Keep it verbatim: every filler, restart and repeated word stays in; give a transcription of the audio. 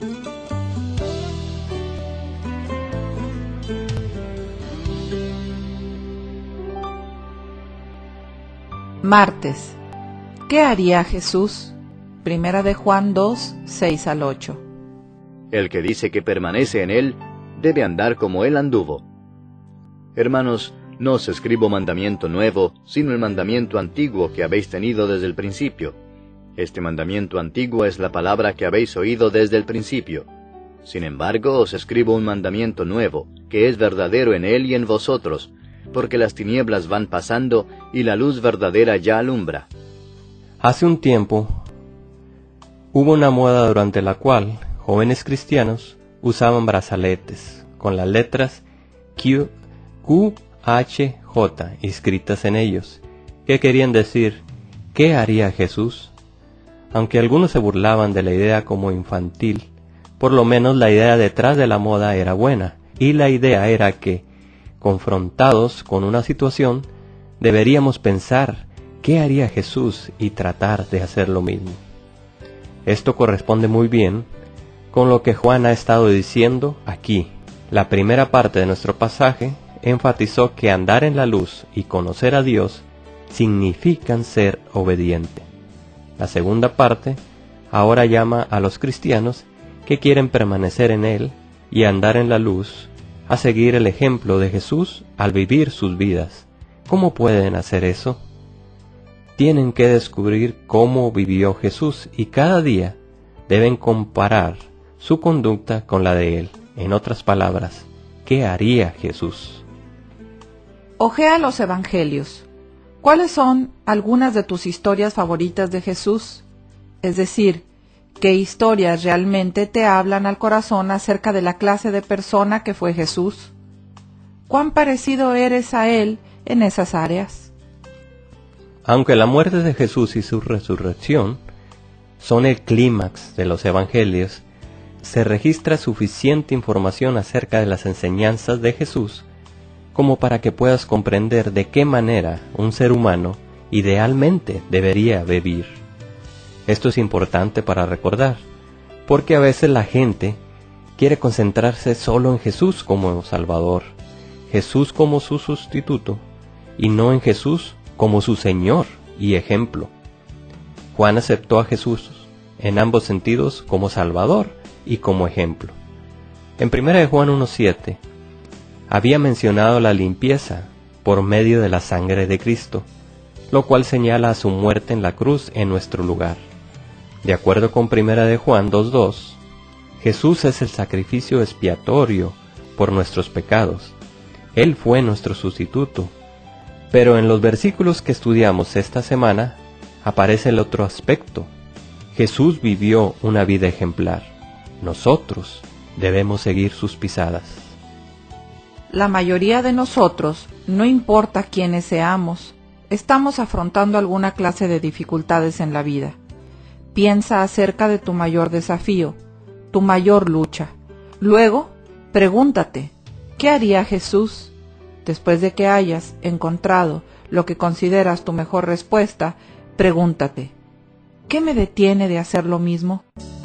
Martes. ¿Qué haría Jesús? Primera de Juan dos, seis al ocho. El que dice que permanece en él, debe andar como él anduvo. Hermanos, no os escribo mandamiento nuevo, sino el mandamiento antiguo que habéis tenido desde el principio. Este mandamiento antiguo es la palabra que habéis oído desde el principio. Sin embargo, os escribo un mandamiento nuevo, que es verdadero en él y en vosotros, porque las tinieblas van pasando y la luz verdadera ya alumbra. Hace un tiempo, hubo una moda durante la cual jóvenes cristianos usaban brazaletes con las letras Q, Q, H, J escritas en ellos, que querían decir, ¿qué haría Jesús? Aunque algunos se burlaban de la idea como infantil, por lo menos la idea detrás de la moda era buena, y la idea era que, confrontados con una situación, deberíamos pensar ¿qué haría Jesús? Y tratar de hacer lo mismo. Esto corresponde muy bien con lo que Juan ha estado diciendo aquí. La primera parte de nuestro pasaje enfatizó que andar en la luz y conocer a Dios significan ser obediente. La segunda parte ahora llama a los cristianos que quieren permanecer en Él y andar en la luz a seguir el ejemplo de Jesús al vivir sus vidas. ¿Cómo pueden hacer eso? Tienen que descubrir cómo vivió Jesús y cada día deben comparar su conducta con la de Él. En otras palabras, ¿qué haría Jesús? Ojea los evangelios. ¿Cuáles son algunas de tus historias favoritas de Jesús? Es decir, ¿qué historias realmente te hablan al corazón acerca de la clase de persona que fue Jesús? ¿Cuán parecido eres a Él en esas áreas? Aunque la muerte de Jesús y su resurrección son el clímax de los evangelios, se registra suficiente información acerca de las enseñanzas de Jesús como para que puedas comprender de qué manera un ser humano idealmente debería vivir. Esto es importante para recordar, porque a veces la gente quiere concentrarse solo en Jesús como Salvador, Jesús como su sustituto, y no en Jesús como su Señor y ejemplo. Juan aceptó a Jesús en ambos sentidos como Salvador y como ejemplo. En primera de Juan uno siete, había mencionado la limpieza por medio de la sangre de Cristo, lo cual señala a su muerte en la cruz en nuestro lugar. De acuerdo con primera de Juan dos dos, Jesús es el sacrificio expiatorio por nuestros pecados. Él fue nuestro sustituto. Pero en los versículos que estudiamos esta semana, aparece el otro aspecto. Jesús vivió una vida ejemplar. Nosotros debemos seguir sus pisadas. La mayoría de nosotros, no importa quiénes seamos, estamos afrontando alguna clase de dificultades en la vida. Piensa acerca de tu mayor desafío, tu mayor lucha. Luego, pregúntate, ¿qué haría Jesús? Después de que hayas encontrado lo que consideras tu mejor respuesta, pregúntate, ¿qué me detiene de hacer lo mismo?